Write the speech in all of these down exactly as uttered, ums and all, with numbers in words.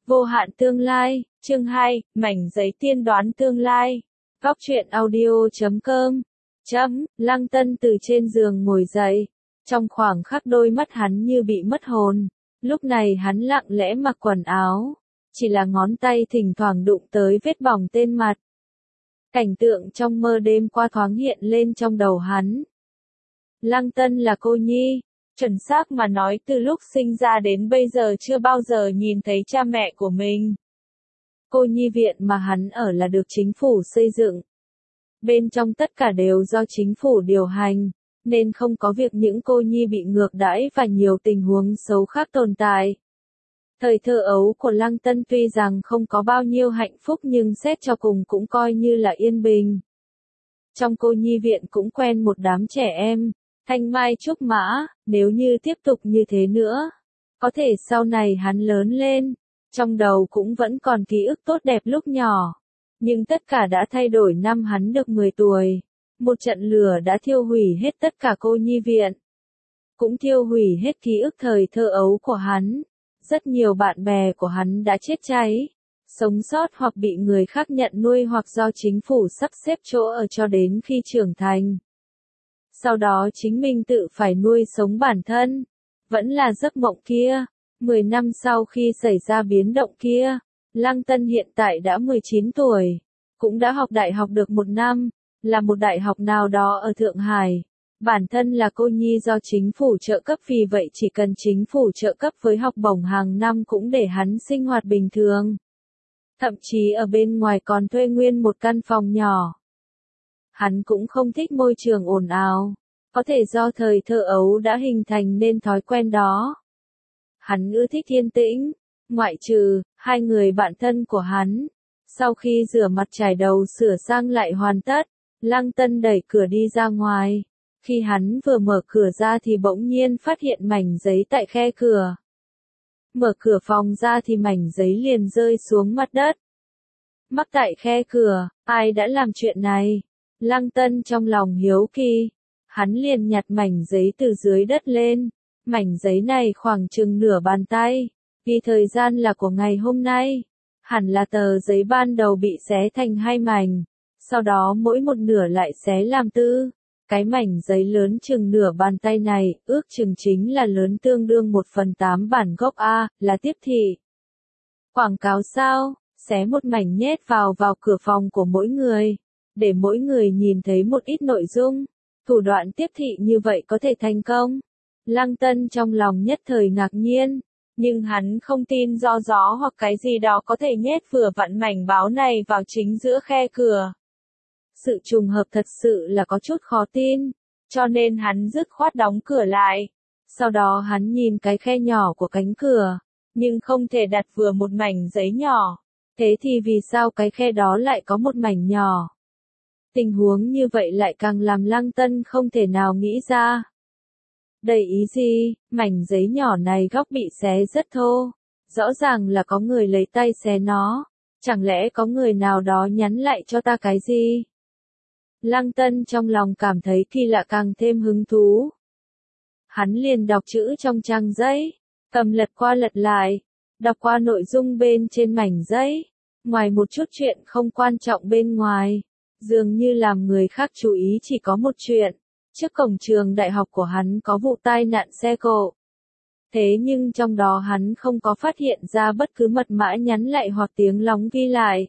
Vô hạn tương lai, chương hai, mảnh giấy tiên đoán tương lai. Góc truyện audio chấm com. Chấm, Lăng Tân từ trên giường ngồi dậy. Trong khoảng khắc đôi mắt hắn như bị mất hồn. Lúc này hắn lặng lẽ mặc quần áo. Chỉ là ngón tay thỉnh thoảng đụng tới vết bỏng trên mặt. Cảnh tượng trong mơ đêm qua thoáng hiện lên trong đầu hắn. Lăng Tân là cô nhi. Chuẩn xác mà nói từ lúc sinh ra đến bây giờ chưa bao giờ nhìn thấy cha mẹ của mình. Cô nhi viện mà hắn ở là được chính phủ xây dựng. Bên trong tất cả đều do chính phủ điều hành, nên không có việc những cô nhi bị ngược đãi và nhiều tình huống xấu khác tồn tại. Thời thơ ấu của Lăng Tân tuy rằng không có bao nhiêu hạnh phúc nhưng xét cho cùng cũng coi như là yên bình. Trong cô nhi viện cũng quen một đám trẻ em. Thanh mai trúc mã, nếu như tiếp tục như thế nữa, có thể sau này hắn lớn lên, trong đầu cũng vẫn còn ký ức tốt đẹp lúc nhỏ. Nhưng tất cả đã thay đổi năm hắn được mười tuổi. Một trận lửa đã thiêu hủy hết tất cả cô nhi viện. Cũng thiêu hủy hết ký ức thời thơ ấu của hắn. Rất nhiều bạn bè của hắn đã chết cháy, sống sót hoặc bị người khác nhận nuôi hoặc do chính phủ sắp xếp chỗ ở cho đến khi trưởng thành. Sau đó chính mình tự phải nuôi sống bản thân. Vẫn là giấc mộng kia. Mười năm sau khi xảy ra biến động kia, Lăng Tân hiện tại đã mười chín tuổi. Cũng đã học đại học được một năm. Là một đại học nào đó ở Thượng Hải. Bản thân là cô nhi do chính phủ trợ cấp vì vậy chỉ cần chính phủ trợ cấp với học bổng hàng năm cũng để hắn sinh hoạt bình thường. Thậm chí ở bên ngoài còn thuê nguyên một căn phòng nhỏ. Hắn cũng không thích môi trường ồn ào, có thể do thời thơ ấu đã hình thành nên thói quen đó. Hắn ưa thích yên tĩnh, ngoại trừ hai người bạn thân của hắn. Sau khi rửa mặt chải đầu sửa sang lại hoàn tất, Lăng Tân đẩy cửa đi ra ngoài. Khi hắn vừa mở cửa ra thì bỗng nhiên phát hiện mảnh giấy tại khe cửa. Mở cửa phòng ra thì mảnh giấy liền rơi xuống mặt đất. Mắc tại khe cửa, ai đã làm chuyện này? Lăng Tân trong lòng hiếu kỳ, hắn liền nhặt mảnh giấy từ dưới đất lên. Mảnh giấy này khoảng chừng nửa bàn tay, ghi thời gian là của ngày hôm nay. Hẳn là tờ giấy ban đầu bị xé thành hai mảnh, sau đó mỗi một nửa lại xé làm tư. Cái mảnh giấy lớn chừng nửa bàn tay này, ước chừng chính là lớn tương đương một phần tám bản gốc A, là tiếp thị. Quảng cáo sao, xé một mảnh nhét vào vào cửa phòng của mỗi người. Để mỗi người nhìn thấy một ít nội dung, thủ đoạn tiếp thị như vậy có thể thành công. Lăng Tân trong lòng nhất thời ngạc nhiên, nhưng hắn không tin do gió hoặc cái gì đó có thể nhét vừa vặn mảnh báo này vào chính giữa khe cửa. Sự trùng hợp thật sự là có chút khó tin, cho nên hắn dứt khoát đóng cửa lại. Sau đó hắn nhìn cái khe nhỏ của cánh cửa, nhưng không thể đặt vừa một mảnh giấy nhỏ. Thế thì vì sao cái khe đó lại có một mảnh nhỏ? Tình huống như vậy lại càng làm Lăng Tân không thể nào nghĩ ra. Đây ý gì, mảnh giấy nhỏ này góc bị xé rất thô. Rõ ràng là có người lấy tay xé nó. Chẳng lẽ có người nào đó nhắn lại cho ta cái gì? Lăng Tân trong lòng cảm thấy kỳ lạ càng thêm hứng thú. Hắn liền đọc chữ trong trang giấy, cầm lật qua lật lại, đọc qua nội dung bên trên mảnh giấy. Ngoài một chút chuyện không quan trọng bên ngoài, dường như làm người khác chú ý chỉ có một chuyện. Trước cổng trường đại học của hắn có vụ tai nạn xe cộ. Thế nhưng trong đó hắn không có phát hiện ra bất cứ mật mã nhắn lại hoặc tiếng lóng ghi lại.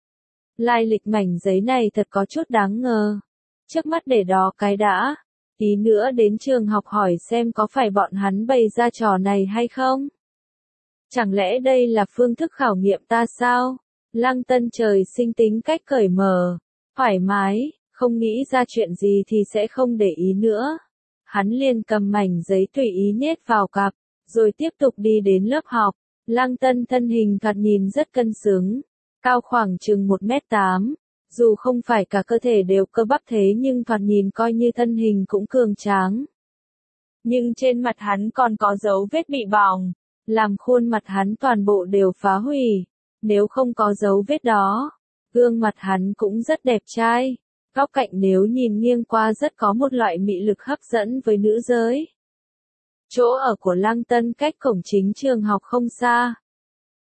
Lai lịch mảnh giấy này thật có chút đáng ngờ. Trước mắt để đó cái đã. Tí nữa đến trường học hỏi xem có phải bọn hắn bày ra trò này hay không? Chẳng lẽ đây là phương thức khảo nghiệm ta sao? Lăng Tân trời sinh tính cách cởi mở, thoải mái, không nghĩ ra chuyện gì thì sẽ không để ý nữa. Hắn liền cầm mảnh giấy tùy ý nhét vào cặp, rồi tiếp tục đi đến lớp học. Lăng Tân thân hình thoạt nhìn rất cân xứng, cao khoảng chừng một mét tám. Dù không phải cả cơ thể đều cơ bắp thế nhưng thoạt nhìn coi như thân hình cũng cường tráng. Nhưng trên mặt hắn còn có dấu vết bị bỏng, làm khuôn mặt hắn toàn bộ đều phá hủy. Nếu không có dấu vết đó, gương mặt hắn cũng rất đẹp trai. Góc cạnh nếu nhìn nghiêng qua rất có một loại mị lực hấp dẫn với nữ giới. Chỗ ở của Lăng Tân cách cổng chính trường học không xa.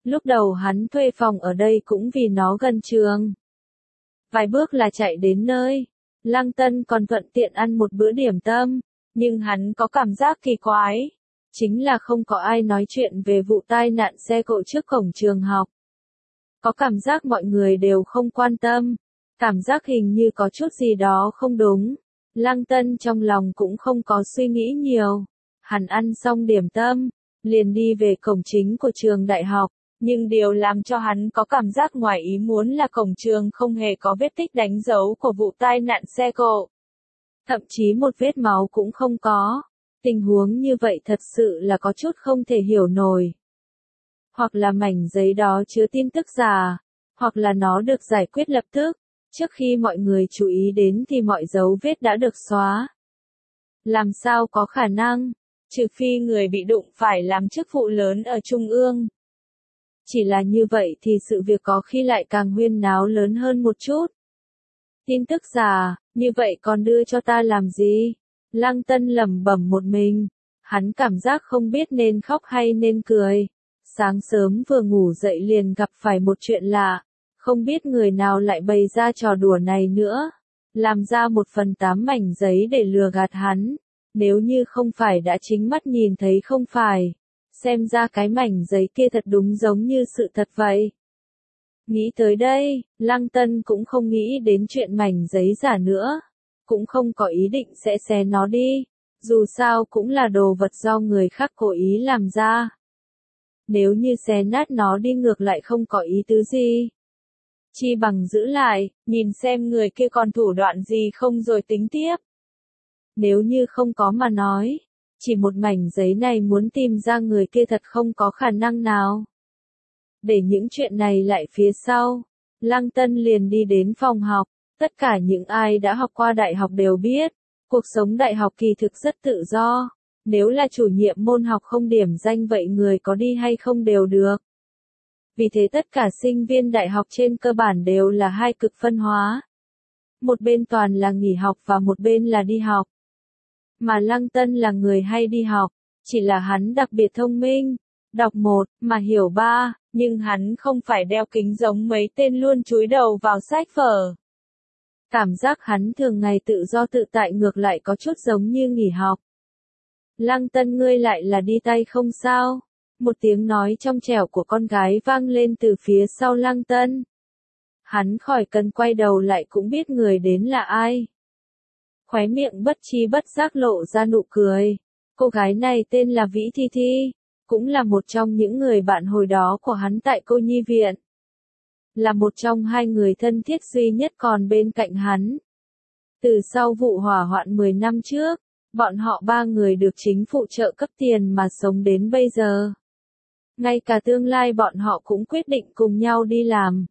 Lúc đầu hắn thuê phòng ở đây cũng vì nó gần trường. Vài bước là chạy đến nơi. Lăng Tân còn thuận tiện ăn một bữa điểm tâm, nhưng hắn có cảm giác kỳ quái. Chính là không có ai nói chuyện về vụ tai nạn xe cộ trước cổng trường học. Có cảm giác mọi người đều không quan tâm. Cảm giác hình như có chút gì đó không đúng. Lăng Tân trong lòng cũng không có suy nghĩ nhiều. Hắn ăn xong điểm tâm, liền đi về cổng chính của trường đại học. Nhưng điều làm cho hắn có cảm giác ngoài ý muốn là cổng trường không hề có vết tích đánh dấu của vụ tai nạn xe cộ. Thậm chí một vết máu cũng không có. Tình huống như vậy thật sự là có chút không thể hiểu nổi. Hoặc là mảnh giấy đó chứa tin tức giả, hoặc là nó được giải quyết lập tức. Trước khi mọi người chú ý đến thì mọi dấu vết đã được xóa. Làm sao có khả năng, trừ phi người bị đụng phải làm chức vụ lớn ở Trung ương. Chỉ là như vậy thì sự việc có khi lại càng huyên náo lớn hơn một chút. Tin tức giả, như vậy còn đưa cho ta làm gì? Lăng Tân lẩm bẩm một mình. Hắn cảm giác không biết nên khóc hay nên cười. Sáng sớm vừa ngủ dậy liền gặp phải một chuyện lạ. Không biết người nào lại bày ra trò đùa này nữa. Làm ra một phần tám mảnh giấy để lừa gạt hắn. Nếu như không phải đã chính mắt nhìn thấy không phải. Xem ra cái mảnh giấy kia thật đúng giống như sự thật vậy. Nghĩ tới đây, Lăng Tân cũng không nghĩ đến chuyện mảnh giấy giả nữa. Cũng không có ý định sẽ xé nó đi. Dù sao cũng là đồ vật do người khác cố ý làm ra. Nếu như xé nát nó đi ngược lại không có ý tứ gì. Chi bằng giữ lại, nhìn xem người kia còn thủ đoạn gì không rồi tính tiếp. Nếu như không có mà nói, chỉ một mảnh giấy này muốn tìm ra người kia thật không có khả năng nào. Để những chuyện này lại phía sau, Lăng Tân liền đi đến phòng học. Tất cả những ai đã học qua đại học đều biết, cuộc sống đại học kỳ thực rất tự do. Nếu là chủ nhiệm môn học không điểm danh vậy người có đi hay không đều được. Vì thế tất cả sinh viên đại học trên cơ bản đều là hai cực phân hóa. Một bên toàn là nghỉ học và một bên là đi học. Mà Lăng Tân là người hay đi học, chỉ là hắn đặc biệt thông minh, đọc một, mà hiểu ba, nhưng hắn không phải đeo kính giống mấy tên luôn chúi đầu vào sách vở. Cảm giác hắn thường ngày tự do tự tại ngược lại có chút giống như nghỉ học. Lăng Tân ngươi lại là đi tay không sao? Một tiếng nói trong trẻo của con gái vang lên từ phía sau Lăng Tân. Hắn khỏi cần quay đầu lại cũng biết người đến là ai. Khóe miệng bất chi bất giác lộ ra nụ cười. Cô gái này tên là Vĩ Thi Thi, cũng là một trong những người bạn hồi đó của hắn tại cô nhi viện. Là một trong hai người thân thiết duy nhất còn bên cạnh hắn. Từ sau vụ hỏa hoạn mười năm trước, bọn họ ba người được chính phủ trợ cấp tiền mà sống đến bây giờ. Ngay cả tương lai bọn họ cũng quyết định cùng nhau đi làm.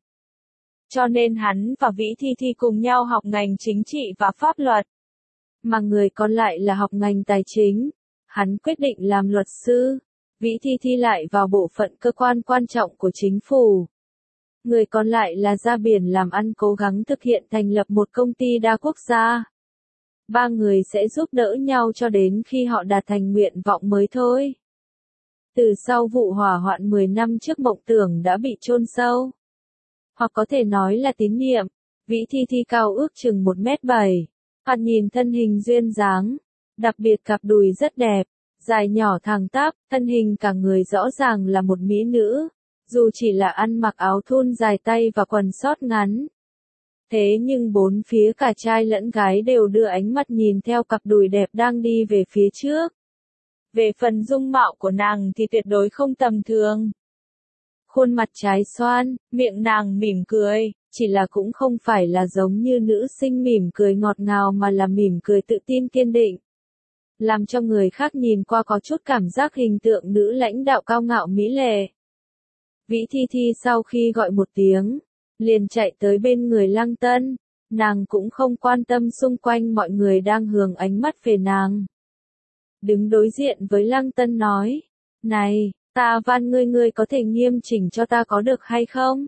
Cho nên hắn và Vĩ Thi Thi cùng nhau học ngành chính trị và pháp luật. Mà người còn lại là học ngành tài chính. Hắn quyết định làm luật sư. Vĩ Thi Thi lại vào bộ phận cơ quan quan trọng của chính phủ. Người còn lại là ra biển làm ăn cố gắng thực hiện thành lập một công ty đa quốc gia. Ba người sẽ giúp đỡ nhau cho đến khi họ đạt thành nguyện vọng mới thôi. Từ sau vụ hỏa hoạn mười năm trước mộng tưởng đã bị chôn sâu. Hoặc có thể nói là tín niệm. Vĩ Thi Thi cao ước chừng một mét bảy. Thoạt nhìn thân hình duyên dáng. Đặc biệt cặp đùi rất đẹp. Dài nhỏ thẳng tắp, thân hình cả người rõ ràng là một mỹ nữ. Dù chỉ là ăn mặc áo thun dài tay và quần sót ngắn. Thế nhưng bốn phía cả trai lẫn gái đều đưa ánh mắt nhìn theo cặp đùi đẹp đang đi về phía trước. Về phần dung mạo của nàng thì tuyệt đối không tầm thường. Khuôn mặt trái xoan, miệng nàng mỉm cười, chỉ là cũng không phải là giống như nữ sinh mỉm cười ngọt ngào mà là mỉm cười tự tin kiên định. Làm cho người khác nhìn qua có chút cảm giác hình tượng nữ lãnh đạo cao ngạo mỹ lệ. Vĩ Thi Thi sau khi gọi một tiếng, liền chạy tới bên người Lăng Tân, nàng cũng không quan tâm xung quanh mọi người đang hướng ánh mắt về nàng. Đứng đối diện với Lăng Tân nói, này, ta van ngươi ngươi có thể nghiêm chỉnh cho ta có được hay không?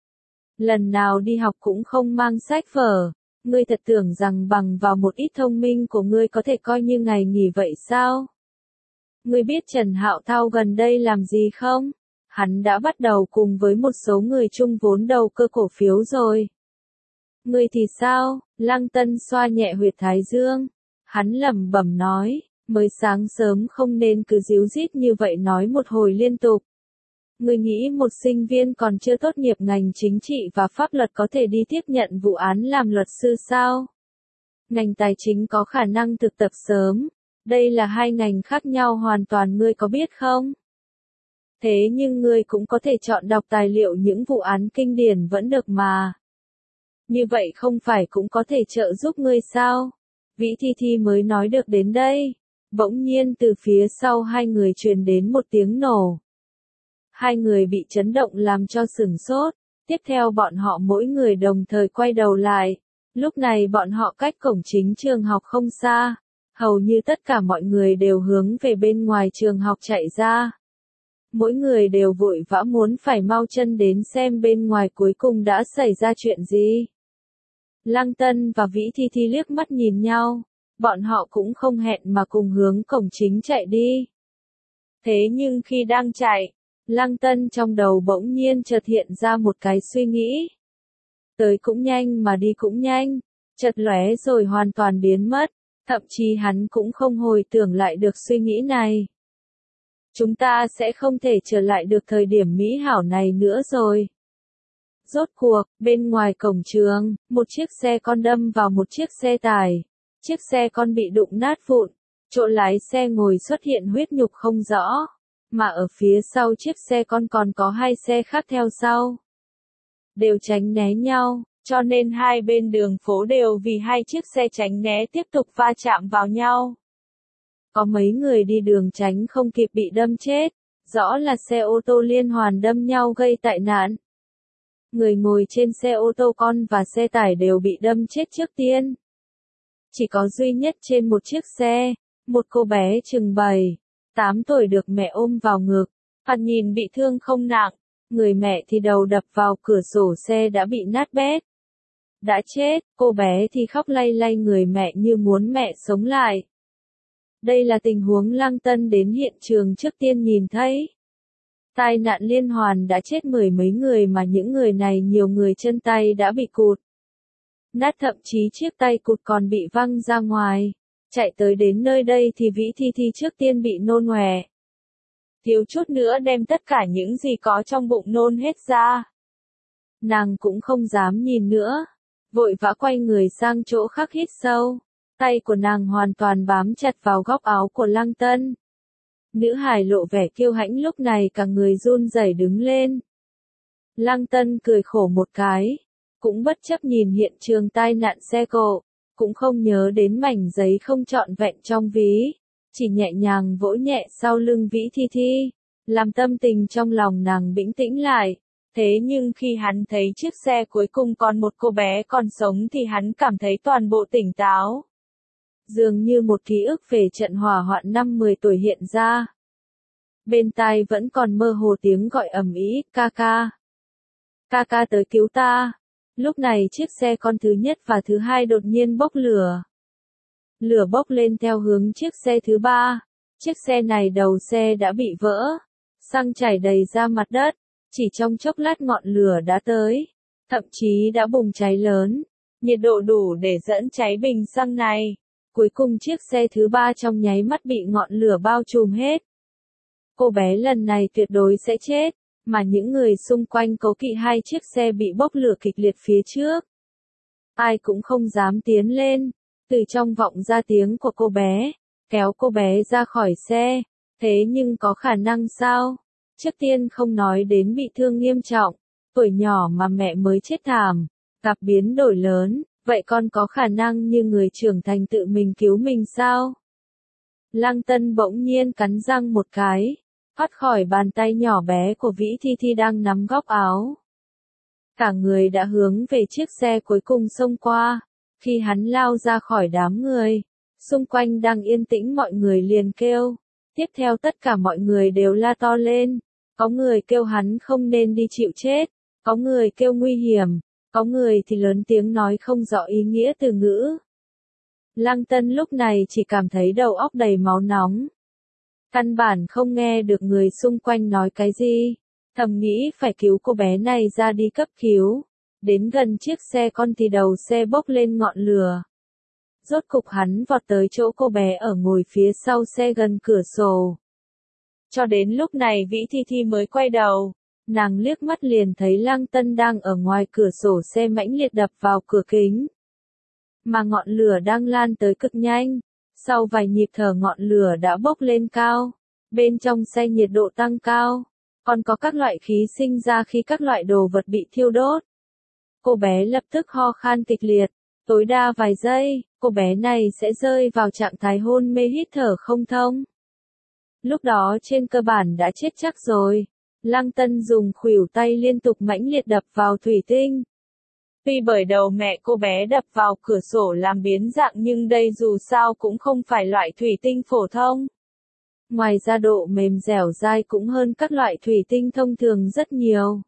Lần nào đi học cũng không mang sách vở, ngươi thật tưởng rằng bằng vào một ít thông minh của ngươi có thể coi như ngày nghỉ vậy sao? Ngươi biết Trần Hạo Thao gần đây làm gì không? hắn đã bắt đầu cùng với một số người chung vốn đầu cơ cổ phiếu rồi. Người thì sao? Lăng Tân xoa nhẹ huyệt thái dương. Hắn lẩm bẩm nói, mới sáng sớm không nên cứ díu dít như vậy nói một hồi liên tục. Người nghĩ một sinh viên còn chưa tốt nghiệp ngành chính trị và pháp luật có thể đi tiếp nhận vụ án làm luật sư sao? Ngành tài chính có khả năng thực tập sớm. Đây là hai ngành khác nhau hoàn toàn, ngươi có biết không? Thế nhưng ngươi cũng có thể chọn đọc tài liệu những vụ án kinh điển vẫn được mà. Như vậy không phải cũng có thể trợ giúp ngươi sao? Vĩ Thi Thi mới nói được đến đây. Bỗng nhiên từ phía sau hai người truyền đến một tiếng nổ. Hai người bị chấn động làm cho sửng sốt. Tiếp theo bọn họ mỗi người đồng thời quay đầu lại. Lúc này bọn họ cách cổng chính trường học không xa. Hầu như tất cả mọi người đều hướng về bên ngoài trường học chạy ra. Mỗi người đều vội vã muốn phải mau chân đến xem bên ngoài cuối cùng đã xảy ra chuyện gì. Lăng Tân và Vĩ Thi Thi liếc mắt nhìn nhau. Bọn họ cũng không hẹn mà cùng hướng cổng chính chạy đi. Thế nhưng khi đang chạy, Lăng Tân trong đầu bỗng nhiên chợt hiện ra một cái suy nghĩ. Tới cũng nhanh mà đi cũng nhanh, chợt lóe rồi hoàn toàn biến mất, thậm chí hắn cũng không hồi tưởng lại được suy nghĩ này. Chúng ta sẽ không thể trở lại được thời điểm mỹ hảo này nữa rồi. Rốt cuộc, bên ngoài cổng trường, một chiếc xe con đâm vào một chiếc xe tải. Chiếc xe con bị đụng nát vụn, chỗ lái xe ngồi xuất hiện huyết nhục không rõ, mà ở phía sau chiếc xe con còn có hai xe khác theo sau. Đều tránh né nhau, cho nên hai bên đường phố đều vì hai chiếc xe tránh né tiếp tục va chạm vào nhau. Có mấy người đi đường tránh không kịp bị đâm chết, rõ là xe ô tô liên hoàn đâm nhau gây tai nạn. Người ngồi trên xe ô tô con và xe tải đều bị đâm chết trước tiên. Chỉ có duy nhất trên một chiếc xe, một cô bé chừng bảy, tám tuổi được mẹ ôm vào ngực, thoạt nhìn bị thương không nặng, người mẹ thì đầu đập vào cửa sổ xe đã bị nát bét. Đã chết, cô bé thì khóc lay lay người mẹ như muốn mẹ sống lại. Đây là tình huống Lăng Tân đến hiện trường trước tiên nhìn thấy. Tai nạn liên hoàn đã chết mười mấy người mà những người này nhiều người chân tay đã bị cụt. Nát, thậm chí chiếc tay cụt còn bị văng ra ngoài. Chạy tới đến nơi đây thì Vĩ Thi Thi trước tiên bị nôn ngoẻ. Thiếu chút nữa đem tất cả những gì có trong bụng nôn hết ra. Nàng cũng không dám nhìn nữa. Vội vã quay người sang chỗ khác hít sâu. Tay của nàng hoàn toàn bám chặt vào góc áo của Lăng Tân. Nữ hài lộ vẻ kiêu hãnh lúc này cả người run rẩy đứng lên. Lăng Tân cười khổ một cái. Cũng bất chấp nhìn hiện trường tai nạn xe cộ, cũng không nhớ đến mảnh giấy không trọn vẹn trong ví, chỉ nhẹ nhàng vỗ nhẹ sau lưng Vĩ Thi Thi, làm tâm tình trong lòng nàng bĩnh tĩnh lại. Thế nhưng khi hắn thấy chiếc xe cuối cùng còn một cô bé còn sống thì hắn cảm thấy toàn bộ tỉnh táo. Dường như một ký ức về trận hỏa hoạn năm mười tuổi hiện ra. Bên tai vẫn còn mơ hồ tiếng gọi ầm ĩ, ca ca. Ca ca tới cứu ta. Lúc này chiếc xe con thứ nhất và thứ hai đột nhiên bốc lửa. Lửa bốc lên theo hướng chiếc xe thứ ba. Chiếc xe này đầu xe đã bị vỡ. Xăng chảy đầy ra mặt đất. Chỉ trong chốc lát ngọn lửa đã tới. Thậm chí đã bùng cháy lớn. Nhiệt độ đủ để dẫn cháy bình xăng này. Cuối cùng chiếc xe thứ ba trong nháy mắt bị ngọn lửa bao trùm hết. Cô bé lần này tuyệt đối sẽ chết. Mà những người xung quanh cố kỵ hai chiếc xe bị bốc lửa kịch liệt phía trước. Ai cũng không dám tiến lên, từ trong vọng ra tiếng của cô bé, kéo cô bé ra khỏi xe, thế nhưng có khả năng sao? Trước tiên không nói đến bị thương nghiêm trọng, tuổi nhỏ mà mẹ mới chết thảm, gặp biến đổi lớn, vậy con có khả năng như người trưởng thành tự mình cứu mình sao? Lăng Tân bỗng nhiên cắn răng một cái. Thoát khỏi bàn tay nhỏ bé của Vĩ Thi Thi đang nắm góc áo. Cả người đã hướng về chiếc xe cuối cùng xông qua. Khi hắn lao ra khỏi đám người, xung quanh đang yên tĩnh mọi người liền kêu. Tiếp theo tất cả mọi người đều la to lên. Có người kêu hắn không nên đi chịu chết. Có người kêu nguy hiểm. Có người thì lớn tiếng nói không rõ ý nghĩa từ ngữ. Lăng Tân lúc này chỉ cảm thấy đầu óc đầy máu nóng. Căn bản không nghe được người xung quanh nói cái gì. Thầm nghĩ phải cứu cô bé này ra đi cấp cứu. Đến gần chiếc xe con thì đầu xe bốc lên ngọn lửa. Rốt cục hắn vọt tới chỗ cô bé ở ngồi phía sau xe gần cửa sổ. Cho đến lúc này Vĩ Thi Thi mới quay đầu. Nàng liếc mắt liền thấy Lăng Tân đang ở ngoài cửa sổ xe mãnh liệt đập vào cửa kính. Mà ngọn lửa đang lan tới cực nhanh. Sau vài nhịp thở ngọn lửa đã bốc lên cao. Bên trong xe nhiệt độ tăng cao. Còn có các loại khí sinh ra khi các loại đồ vật bị thiêu đốt. Cô bé lập tức ho khan kịch liệt. Tối đa vài giây, cô bé này sẽ rơi vào trạng thái hôn mê hít thở không thông. Lúc đó trên cơ bản đã chết chắc rồi. Lăng Tân dùng khuỷu tay liên tục mãnh liệt đập vào thủy tinh. Tuy bởi đầu mẹ cô bé đập vào cửa sổ làm biến dạng nhưng đây dù sao cũng không phải loại thủy tinh phổ thông. Ngoài ra độ mềm dẻo dai cũng hơn các loại thủy tinh thông thường rất nhiều.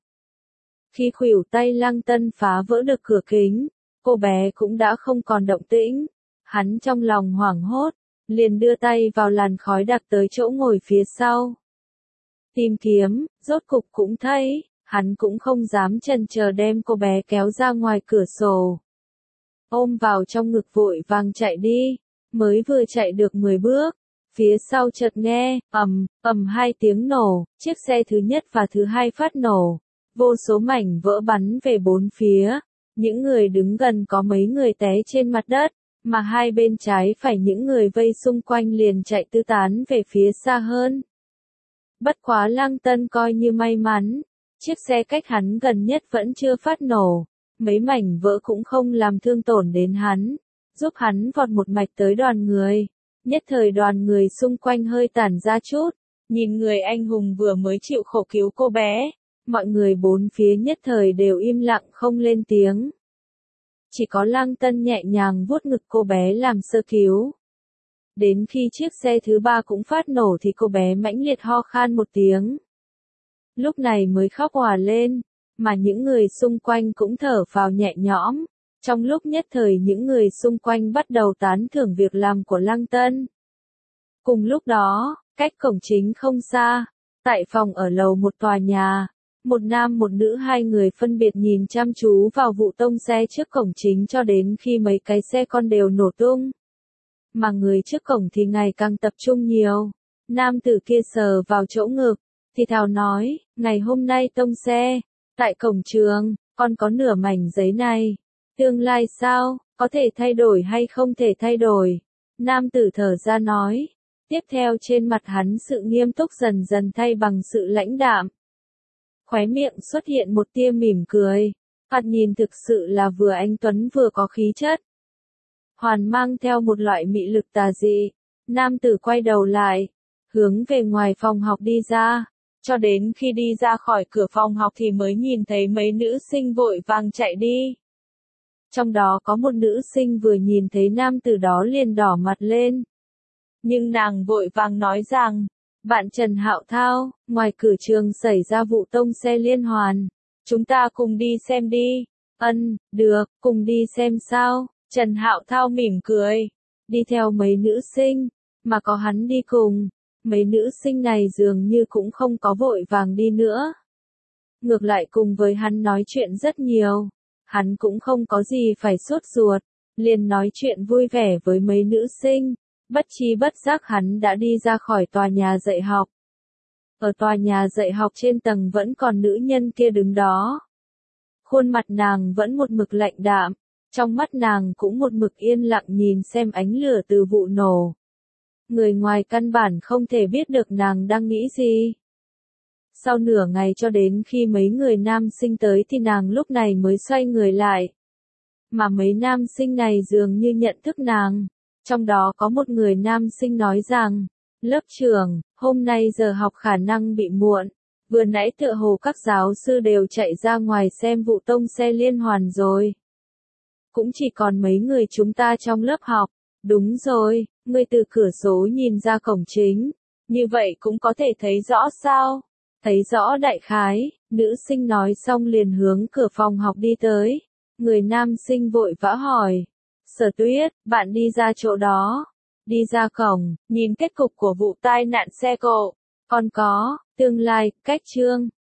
Khi khuỷu tay Lăng Tân phá vỡ được cửa kính, cô bé cũng đã không còn động tĩnh. Hắn trong lòng hoảng hốt, liền đưa tay vào làn khói đặc tới chỗ ngồi phía sau. Tìm kiếm, rốt cục cũng thấy, hắn cũng không dám chần chờ đem cô bé kéo ra ngoài cửa sổ. Ôm vào trong ngực vội vàng chạy đi, mới vừa chạy được mười bước. Phía sau chợt nghe, ầm, ầm hai tiếng nổ, chiếc xe thứ nhất và thứ hai phát nổ. Vô số mảnh vỡ bắn về bốn phía. Những người đứng gần có mấy người té trên mặt đất, mà hai bên trái phải những người vây xung quanh liền chạy tứ tán về phía xa hơn. Bất quá Lăng Tân coi như may mắn, chiếc xe cách hắn gần nhất vẫn chưa phát nổ, mấy mảnh vỡ cũng không làm thương tổn đến hắn, giúp hắn vọt một mạch tới đoàn người. Nhất thời đoàn người xung quanh hơi tản ra chút, nhìn người anh hùng vừa mới chịu khổ cứu cô bé, mọi người bốn phía nhất thời đều im lặng không lên tiếng. Chỉ có Lăng Tân nhẹ nhàng vuốt ngực cô bé làm sơ cứu. Đến khi chiếc xe thứ ba cũng phát nổ thì cô bé mãnh liệt ho khan một tiếng. Lúc này mới khóc òa lên, mà những người xung quanh cũng thở phào nhẹ nhõm. Trong lúc nhất thời những người xung quanh bắt đầu tán thưởng việc làm của Lăng Tân. Cùng lúc đó, cách cổng chính không xa, tại phòng ở lầu một tòa nhà, một nam một nữ hai người phân biệt nhìn chăm chú vào vụ tông xe trước cổng chính cho đến khi mấy cái xe con đều nổ tung. Mà người trước cổng thì ngày càng tập trung nhiều. Nam tử kia sờ vào chỗ ngực, thì thào nói, ngày hôm nay tông xe, tại cổng trường, còn có nửa mảnh giấy này. Tương lai sao, có thể thay đổi hay không thể thay đổi? Nam tử thở ra nói. Tiếp theo trên mặt hắn sự nghiêm túc dần dần thay bằng sự lãnh đạm. Khóe miệng xuất hiện một tia mỉm cười. Thoạt nhìn thực sự là vừa anh tuấn vừa có khí chất. Hoàn mang theo một loại mị lực tà dị. Nam tử quay đầu lại, hướng về ngoài phòng học đi ra. Cho đến khi đi ra khỏi cửa phòng học thì mới nhìn thấy mấy nữ sinh vội vàng chạy đi. Trong đó có một nữ sinh vừa nhìn thấy nam tử đó liền đỏ mặt lên. Nhưng nàng vội vàng nói rằng, bạn Trần Hạo Thao, ngoài cửa trường xảy ra vụ tông xe liên hoàn. Chúng ta cùng đi xem đi. Ân, được, cùng đi xem sao. Trần Hạo Thao mỉm cười, đi theo mấy nữ sinh, mà có hắn đi cùng. Mấy nữ sinh này dường như cũng không có vội vàng đi nữa. Ngược lại cùng với hắn nói chuyện rất nhiều. Hắn cũng không có gì phải sốt ruột, liền nói chuyện vui vẻ với mấy nữ sinh. Bất chi bất giác hắn đã đi ra khỏi tòa nhà dạy học. Ở tòa nhà dạy học trên tầng vẫn còn nữ nhân kia đứng đó. Khuôn mặt nàng vẫn một mực lạnh đạm, trong mắt nàng cũng một mực yên lặng nhìn xem ánh lửa từ vụ nổ. Người ngoài căn bản không thể biết được nàng đang nghĩ gì. Sau nửa ngày cho đến khi mấy người nam sinh tới thì nàng lúc này mới xoay người lại. Mà mấy nam sinh này dường như nhận thức nàng. Trong đó có một người nam sinh nói rằng, lớp trưởng, hôm nay giờ học khả năng bị muộn. Vừa nãy tựa hồ các giáo sư đều chạy ra ngoài xem vụ tông xe liên hoàn rồi. Cũng chỉ còn mấy người chúng ta trong lớp học. Đúng rồi, người từ cửa sổ nhìn ra cổng chính. Như vậy cũng có thể thấy rõ sao? Thấy rõ đại khái, nữ sinh nói xong liền hướng cửa phòng học đi tới. Người nam sinh vội vã hỏi. Sở Tuyết, bạn đi ra chỗ đó. Đi ra cổng, nhìn kết cục của vụ tai nạn xe cộ. Còn có, tương lai, cách chương.